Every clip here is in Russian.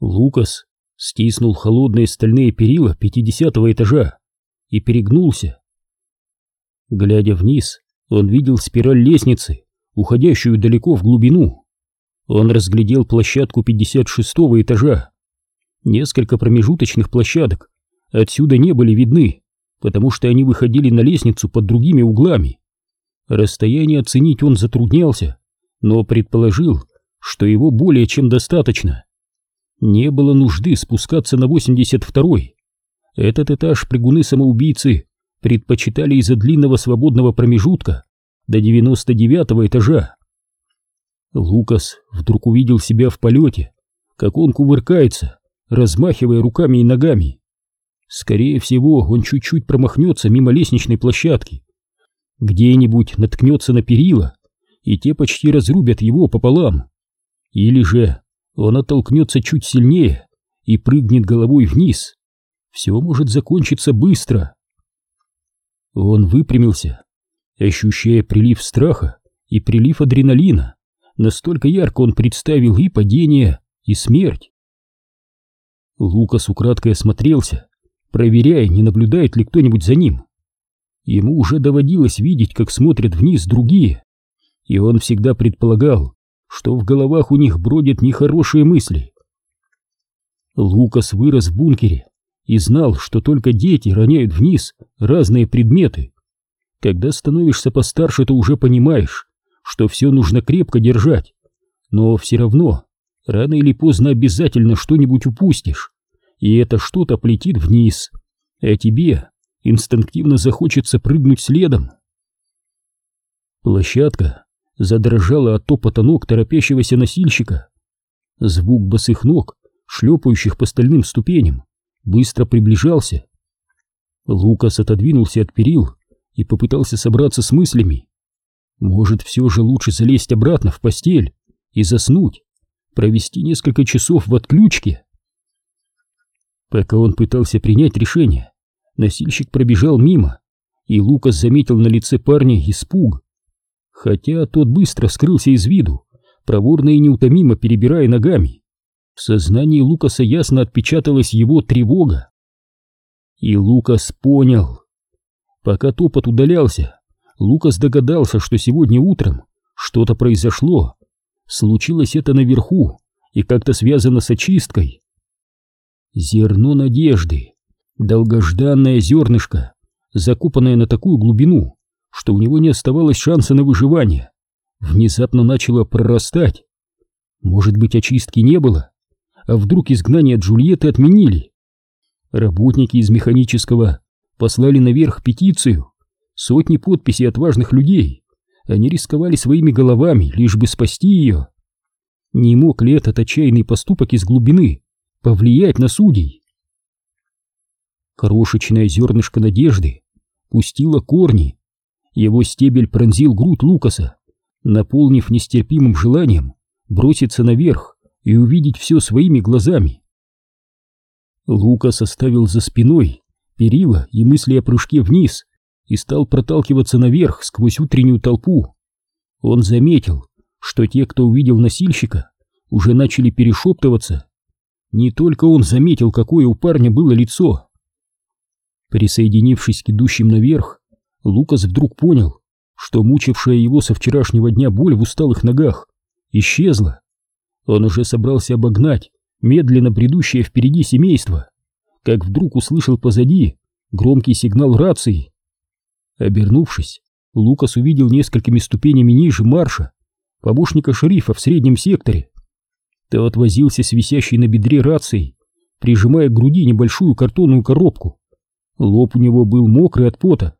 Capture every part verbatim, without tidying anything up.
Лукас стиснул холодные стальные перила пятидесятого этажа и перегнулся. Глядя вниз, он видел спираль лестницы, уходящую далеко в глубину. Он разглядел площадку пятьдесят шестого этажа. Несколько промежуточных площадок отсюда не были видны, потому что они выходили на лестницу под другими углами. Расстояние оценить он затруднялся, но предположил, что его более чем достаточно. Не было нужды спускаться на восемьдесят второй. Этот этаж прыгуны-самоубийцы предпочитали из-за длинного свободного промежутка до девяносто девятого этажа. Лукас вдруг увидел себя в полете, как он кувыркается, размахивая руками и ногами. Скорее всего, он чуть-чуть промахнется мимо лестничной площадки, где-нибудь наткнется на перила, и те почти разрубят его пополам. Или же он оттолкнется чуть сильнее и прыгнет головой вниз. Все может закончиться быстро. Он выпрямился, ощущая прилив страха и прилив адреналина. Настолько ярко он представил и падение, и смерть. Лукас украдкой осмотрелся, проверяя, не наблюдает ли кто-нибудь за ним. Ему уже доводилось видеть, как смотрят вниз другие, и он всегда предполагал, что в головах у них бродят нехорошие мысли. Лукас вырос в бункере и знал, что только дети роняют вниз разные предметы. Когда становишься постарше, то уже понимаешь, что все нужно крепко держать, но все равно рано или поздно обязательно что-нибудь упустишь, и это что-то полетит вниз, а тебе инстинктивно захочется прыгнуть следом. Площадка задрожала от топота ног торопящегося носильщика. Звук босых ног, шлепающих по стальным ступеням, быстро приближался. Лукас отодвинулся от перил и попытался собраться с мыслями. Может, все же лучше залезть обратно в постель и заснуть, провести несколько часов в отключке. Пока он пытался принять решение, носильщик пробежал мимо, и Лукас заметил на лице парня испуг. Хотя тот быстро скрылся из виду, проворно и неутомимо перебирая ногами, в сознании Лукаса ясно отпечаталась его тревога. И Лукас понял. Пока топот удалялся, Лукас догадался, что сегодня утром что-то произошло. Случилось это наверху и как-то связано с очисткой. Зерно надежды, долгожданное зернышко, закопанное на такую глубину, что у него не оставалось шанса на выживание, внезапно начало прорастать. Может быть, очистки не было? А вдруг изгнание Джульетты отменили? Работники из механического послали наверх петицию, сотни подписей отважных людей. Они рисковали своими головами, лишь бы спасти ее. Не мог ли этот отчаянный поступок из глубины повлиять на судей? Крошечное зернышко надежды пустило корни. Его стебель пронзил грудь Лукаса, наполнив нестерпимым желанием броситься наверх и увидеть все своими глазами. Лукас оставил за спиной перила и мысли о прыжке вниз и стал проталкиваться наверх сквозь утреннюю толпу. Он заметил, что те, кто увидел носильщика, уже начали перешептываться. Не только он заметил, какое у парня было лицо. Присоединившись к идущим наверх, Лукас вдруг понял, что мучившая его со вчерашнего дня боль в усталых ногах исчезла. Он уже собрался обогнать медленно бредущее впереди семейство, как вдруг услышал позади громкий сигнал рации. Обернувшись, Лукас увидел несколькими ступенями ниже марша помощника шерифа в среднем секторе. Тот возился с висящей на бедре рацией, прижимая к груди небольшую картонную коробку. Лоб у него был мокрый от пота.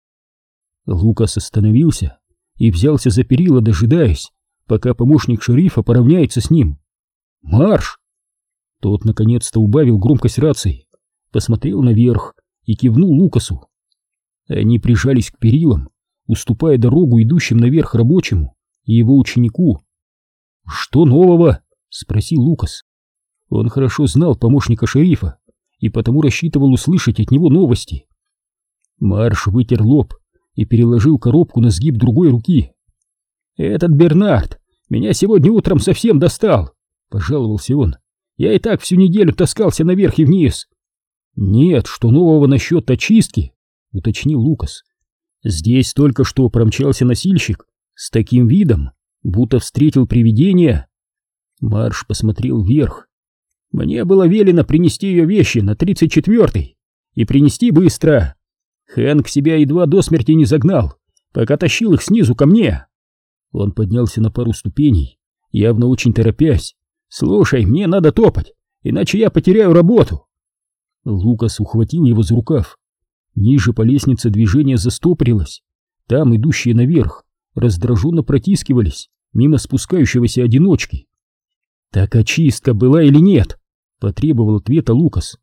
Лукас остановился и взялся за перила, дожидаясь, пока помощник шерифа поравняется с ним. «Марш!» Тот наконец-то убавил громкость рации, посмотрел наверх и кивнул Лукасу. Они прижались к перилам, уступая дорогу идущим наверх рабочему и его ученику. «Что нового?» — спросил Лукас. Он хорошо знал помощника шерифа и потому рассчитывал услышать от него новости. Марш вытер лоб и переложил коробку на сгиб другой руки. «Этот Бернард меня сегодня утром совсем достал», — пожаловался он. Я и так всю неделю таскался наверх и вниз. Нет, что нового насчет очистки, уточнил Лукас. Здесь только что промчался носильщик с таким видом, будто встретил привидение. Марш посмотрел вверх. Мне было велено принести ее вещи на тридцать четвёртый. И принести быстро. Хэнк себя едва до смерти не загнал, пока тащил их снизу ко мне. Он поднялся на пару ступеней, явно очень торопясь. «Слушай, мне надо топать, иначе я потеряю работу». Лукас ухватил его за рукав. Ниже по лестнице движение застопорилось. Там, идущие наверх, раздраженно протискивались мимо спускающегося одиночки. «Так очистка была или нет?» — потребовал ответа Лукас.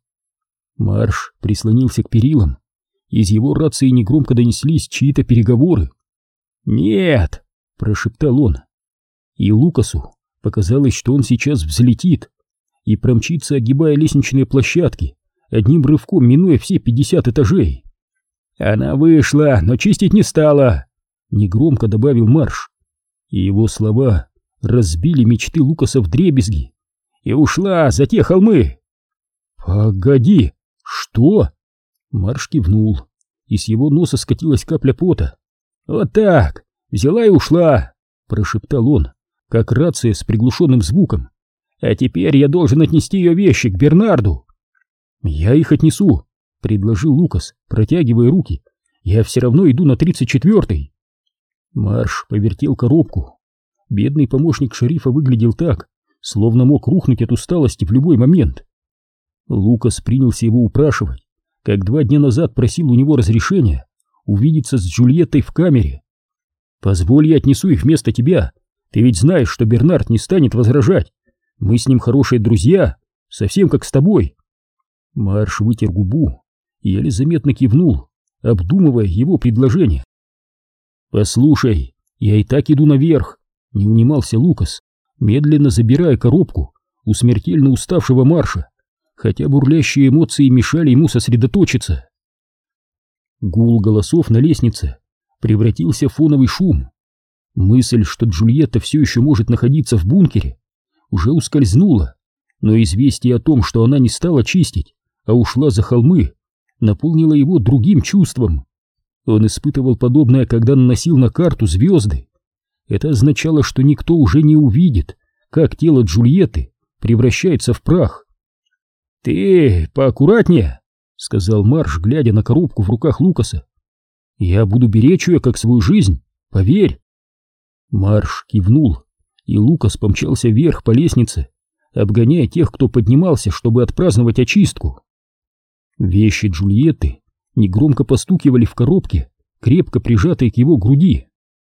Марш прислонился к перилам. Из его рации негромко донеслись чьи-то переговоры. «Нет!» — прошептал он. И Лукасу показалось, что он сейчас взлетит и промчится, огибая лестничные площадки, одним рывком минуя все пятьдесят этажей. «Она вышла, но чистить не стала!» — негромко добавил Марш. И его слова разбили мечты Лукаса вдребезги. «И ушла за те холмы!» «Погоди! Что?» Марш кивнул, и с его носа скатилась капля пота. «Вот так! Взяла и ушла!» — прошептал он, как рация с приглушенным звуком. «А теперь я должен отнести ее вещи к Бернарду». «Я их отнесу», — предложил Лукас, протягивая руки. «Я все равно иду на тридцать четвёртый». Марш повертел коробку. Бедный помощник шерифа выглядел так, словно мог рухнуть от усталости в любой момент. Лукас принялся его упрашивать, как два дня назад просил у него разрешения увидеться с Джульеттой в камере. «Позволь, я отнесу их вместо тебя. Ты ведь знаешь, что Бернард не станет возражать. Мы с ним хорошие друзья, совсем как с тобой». Марш вытер губу и еле заметно кивнул, обдумывая его предложение. «Послушай, я и так иду наверх», — не унимался Лукас, медленно забирая коробку у смертельно уставшего Марша, хотя бурлящие эмоции мешали ему сосредоточиться. Гул голосов на лестнице превратился в фоновый шум. Мысль, что Джульетта все еще может находиться в бункере, уже ускользнула, но известие о том, что она не стала чистить, а ушла за холмы, наполнило его другим чувством. Он испытывал подобное, когда наносил на карту звезды. Это означало, что никто уже не увидит, как тело Джульетты превращается в прах. «Ты поаккуратнее», — сказал Марш, глядя на коробку в руках Лукаса. «Я буду беречь ее, как свою жизнь, поверь». Марш кивнул, и Лукас помчался вверх по лестнице, обгоняя тех, кто поднимался, чтобы отпраздновать очистку. Вещи Джульетты негромко постукивали в коробке, крепко прижатой к его груди.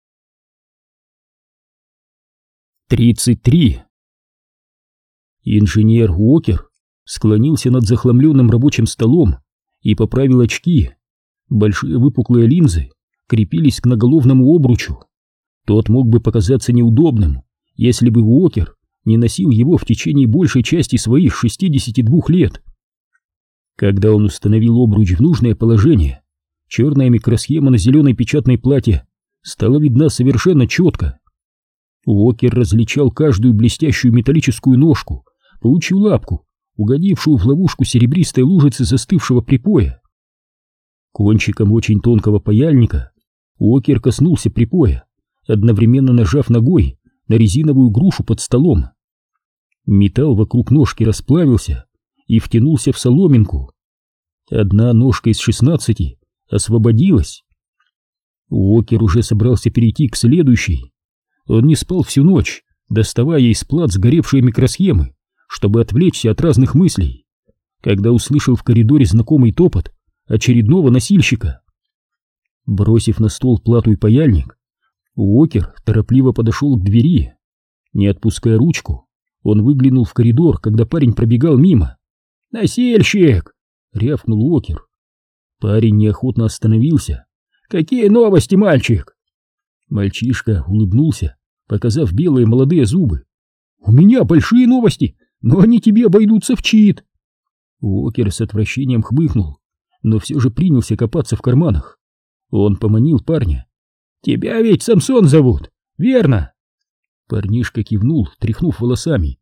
тридцать три. Инженер Уокер склонился над захламленным рабочим столом и поправил очки. Большие выпуклые линзы крепились к наголовному обручу. Тот мог бы показаться неудобным, если бы Уокер не носил его в течение большей части своих шестидесяти двух лет. Когда он установил обруч в нужное положение, черная микросхема на зеленой печатной плате стала видна совершенно четко. Уокер различал каждую блестящую металлическую ножку, паучью лапку, угодившую в ловушку серебристой лужицы застывшего припоя. Кончиком очень тонкого паяльника Уокер коснулся припоя, одновременно нажав ногой на резиновую грушу под столом. Металл вокруг ножки расплавился и втянулся в соломинку. Одна ножка из шестнадцати освободилась. Уокер уже собрался перейти к следующей. Он не спал всю ночь, доставая из плат сгоревшие микросхемы, чтобы отвлечься от разных мыслей, когда услышал в коридоре знакомый топот очередного носильщика. Бросив на стол плату и паяльник, Уокер торопливо подошел к двери. Не отпуская ручку, он выглянул в коридор, когда парень пробегал мимо. «Носильщик!» — рявкнул Уокер. Парень неохотно остановился. «Какие новости, мальчик?» Мальчишка улыбнулся, показав белые молодые зубы. «У меня большие новости, но они тебе обойдутся в чит!» Уокер с отвращением хмыкнул, но все же принялся копаться в карманах. Он поманил парня. «Тебя ведь Самсон зовут, верно?» Парнишка кивнул, тряхнув волосами.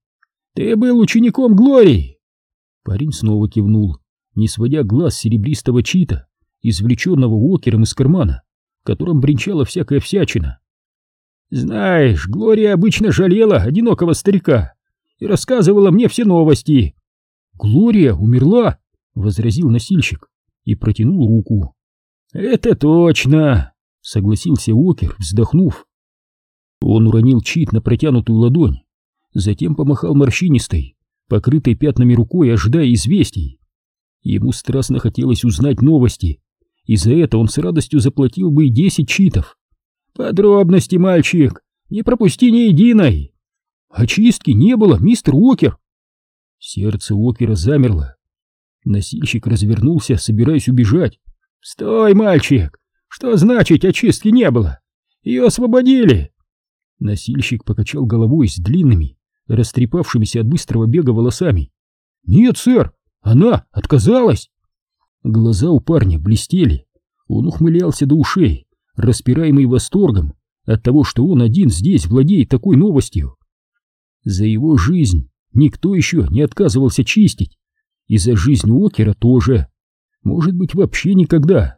Ты был учеником Глории?» Парень снова кивнул, не сводя глаз с серебристого чита, извлеченного Уокером из кармана, в котором бренчала всякая всячина. «Знаешь, Глория обычно жалела одинокого старика и рассказывала мне все новости». «Глория умерла?» — возразил носильщик и протянул руку. «Это точно!» — согласился Уокер, вздохнув. Он уронил чит на протянутую ладонь, затем помахал морщинистой, покрытой пятнами рукой, ожидая известий. Ему страстно хотелось узнать новости, и за это он с радостью заплатил бы и десять читов. «Подробности, мальчик, не пропусти ни единой!» «Очистки не было, мистер Уокер!» Сердце Уокера замерло. Носильщик развернулся, собираясь убежать. «Стой, мальчик! Что значит, очистки не было? Ее освободили!» Носильщик покачал головой с длинными, растрепавшимися от быстрого бега волосами. «Нет, сэр, она отказалась!» Глаза у парня блестели, он ухмылялся до ушей, распираемый восторгом от того, что он один здесь владеет такой новостью. За его жизнь никто еще не отказывался чистить, и за жизнь Уокера тоже, может быть, вообще никогда.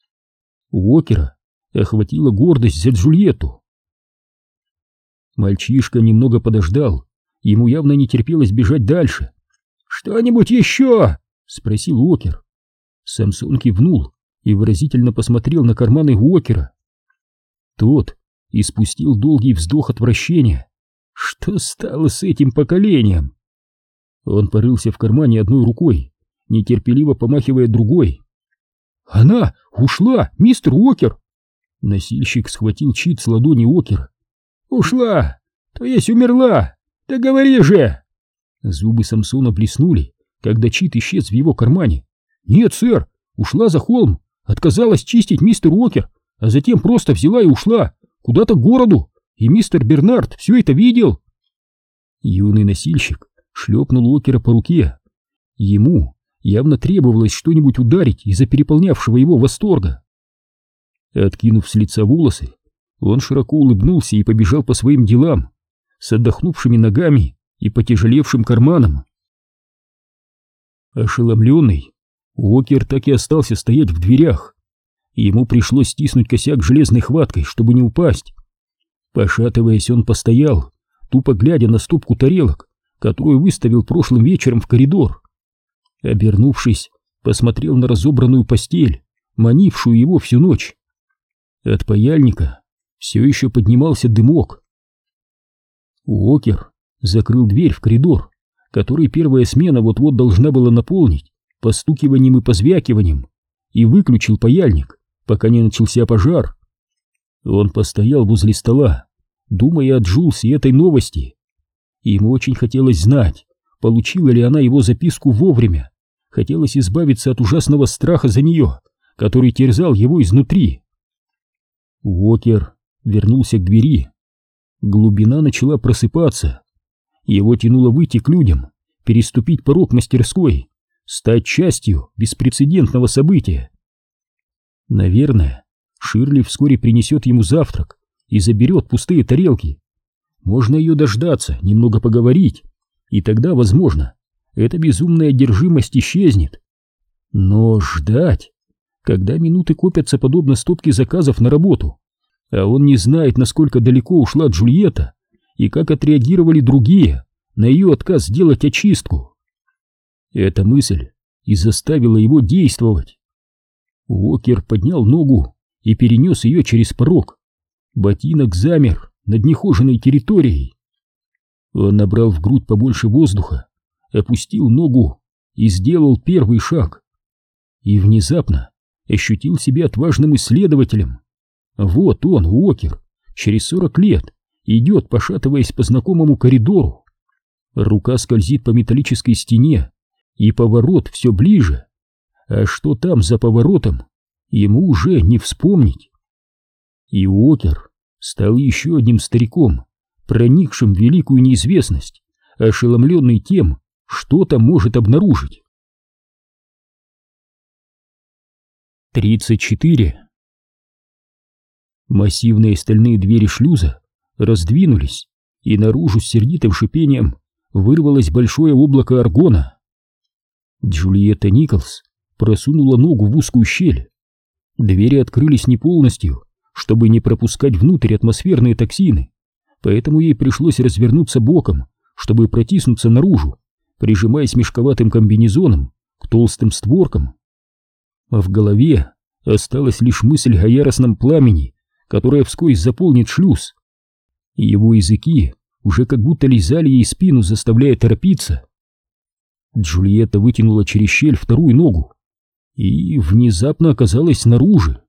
Уокера охватила гордость за Джульетту. Мальчишка немного подождал, ему явно не терпелось бежать дальше. «Что-нибудь еще?» — спросил Уокер. Самсон кивнул и выразительно посмотрел на карманы Уокера. Тот испустил долгий вздох отвращения. Что стало с этим поколением? Он порылся в кармане одной рукой, нетерпеливо помахивая другой. «Она ушла, мистер Уокер!» Носильщик схватил чит с ладони Уокера. «Ушла? То есть умерла? Да говори же!» Зубы Самсона блеснули, когда чит исчез в его кармане. «Нет, сэр, ушла за холм, отказалась чистить мистер Уокер, а затем просто взяла и ушла куда-то к городу, и мистер Бернард все это видел». Юный носильщик шлепнул Уокера по руке. Ему явно требовалось что-нибудь ударить из-за переполнявшего его восторга. Откинув с лица волосы, он широко улыбнулся и побежал по своим делам, с отдохнувшими ногами и потяжелевшим карманом. Ошеломленный, Уокер так и остался стоять в дверях. Ему пришлось стиснуть косяк железной хваткой, чтобы не упасть. Пошатываясь, он постоял, тупо глядя на стопку тарелок, которую выставил прошлым вечером в коридор. Обернувшись, посмотрел на разобранную постель, манившую его всю ночь. От паяльника все еще поднимался дымок. Уокер закрыл дверь в коридор, который первая смена вот-вот должна была наполнить постукиванием и позвякиванием, и выключил паяльник, пока не начался пожар. Он постоял возле стола, думая о Джулсе и этой новости. Ему очень хотелось знать, получила ли она его записку вовремя. Хотелось избавиться от ужасного страха за нее, который терзал его изнутри. Уокер вернулся к двери. Глубина начала просыпаться. Его тянуло выйти к людям, переступить порог мастерской, стать частью беспрецедентного события. Наверное, Ширли вскоре принесет ему завтрак и заберет пустые тарелки. Можно ее дождаться, немного поговорить, и тогда, возможно, эта безумная одержимость исчезнет. Но ждать, когда минуты копятся подобно стопке заказов на работу, а он не знает, насколько далеко ушла Джульетта и как отреагировали другие на ее отказ сделать очистку. Эта мысль и заставила его действовать. Уокер поднял ногу и перенес ее через порог. Ботинок замер над нехоженной территорией. Он набрал в грудь побольше воздуха, опустил ногу и сделал первый шаг. И внезапно ощутил себя отважным исследователем. Вот он, Уокер, через сорок лет, идет, пошатываясь по знакомому коридору. Рука скользит по металлической стене, и поворот все ближе. А что там за поворотом, ему уже не вспомнить. И Уокер стал еще одним стариком, проникшим в великую неизвестность, ошеломленный тем, что там может обнаружить. тридцать четыре. Массивные стальные двери шлюза раздвинулись, и наружу с сердитым шипением вырвалось большое облако аргона. Джульетта Николс просунула ногу в узкую щель. Двери открылись не полностью, чтобы не пропускать внутрь атмосферные токсины, поэтому ей пришлось развернуться боком, чтобы протиснуться наружу, прижимаясь мешковатым комбинезоном к толстым створкам. А в голове осталась лишь мысль о яростном пламени, которое вскоре заполнит шлюз. Его языки уже как будто лизали ей спину, заставляя торопиться. Джульетта вытянула через щель вторую ногу и внезапно оказалась снаружи.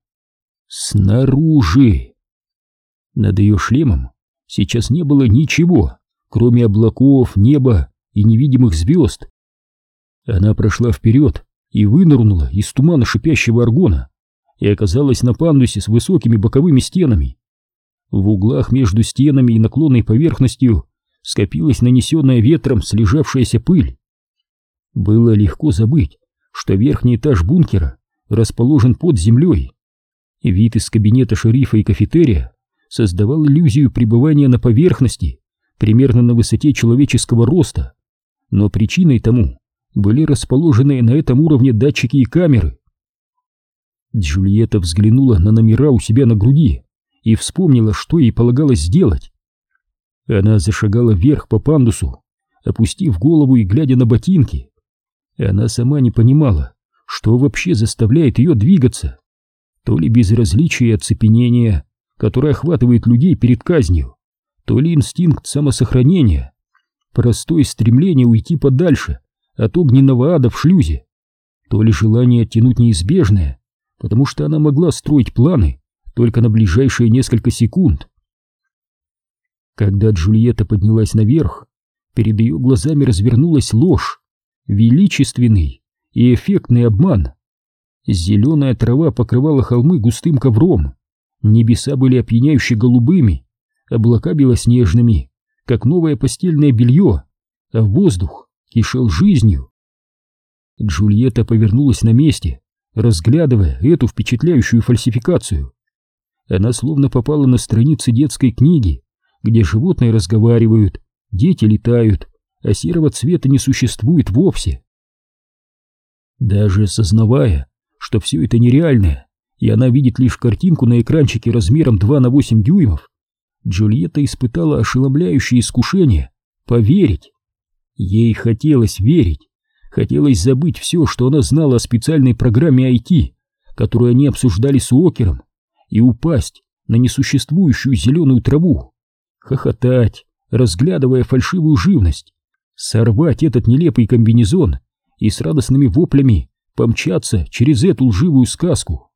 Снаружи! Над ее шлемом сейчас не было ничего, кроме облаков, неба и невидимых звезд. Она прошла вперед и вынырнула из тумана шипящего аргона и оказалась на пандусе с высокими боковыми стенами. В углах между стенами и наклонной поверхностью скопилась нанесенная ветром слежавшаяся пыль. Было легко забыть, что верхний этаж бункера расположен под землей. Вид из кабинета шерифа и кафетерия создавал иллюзию пребывания на поверхности, примерно на высоте человеческого роста, но причиной тому были расположенные на этом уровне датчики и камеры. Джульетта взглянула на номера у себя на груди и вспомнила, что ей полагалось сделать. Она зашагала вверх по пандусу, опустив голову и глядя на ботинки. Она сама не понимала, что вообще заставляет ее двигаться. То ли безразличие и оцепенение, которое охватывает людей перед казнью, то ли инстинкт самосохранения, простое стремление уйти подальше от огненного ада в шлюзе, то ли желание оттянуть неизбежное, потому что она могла строить планы только на ближайшие несколько секунд. Когда Джульетта поднялась наверх, перед ее глазами развернулась ложь, величественный и эффектный обман. Зеленая трава покрывала холмы густым ковром, небеса были опьяняюще голубыми, облака белоснежными, как новое постельное белье, а воздух кишел жизнью. Джульетта повернулась на месте, разглядывая эту впечатляющую фальсификацию. Она словно попала на страницы детской книги, где животные разговаривают, дети летают, а серого цвета не существует вовсе. Даже осознавая, что все это нереальное, и она видит лишь картинку на экранчике размером два на восемь дюймов, Джульетта испытала ошеломляющее искушение поверить. Ей хотелось верить, хотелось забыть все, что она знала о специальной программе ай ти, которую они обсуждали с Уокером, и упасть на несуществующую зеленую траву, хохотать, разглядывая фальшивую живность, сорвать этот нелепый комбинезон и с радостными воплями помчаться через эту лживую сказку.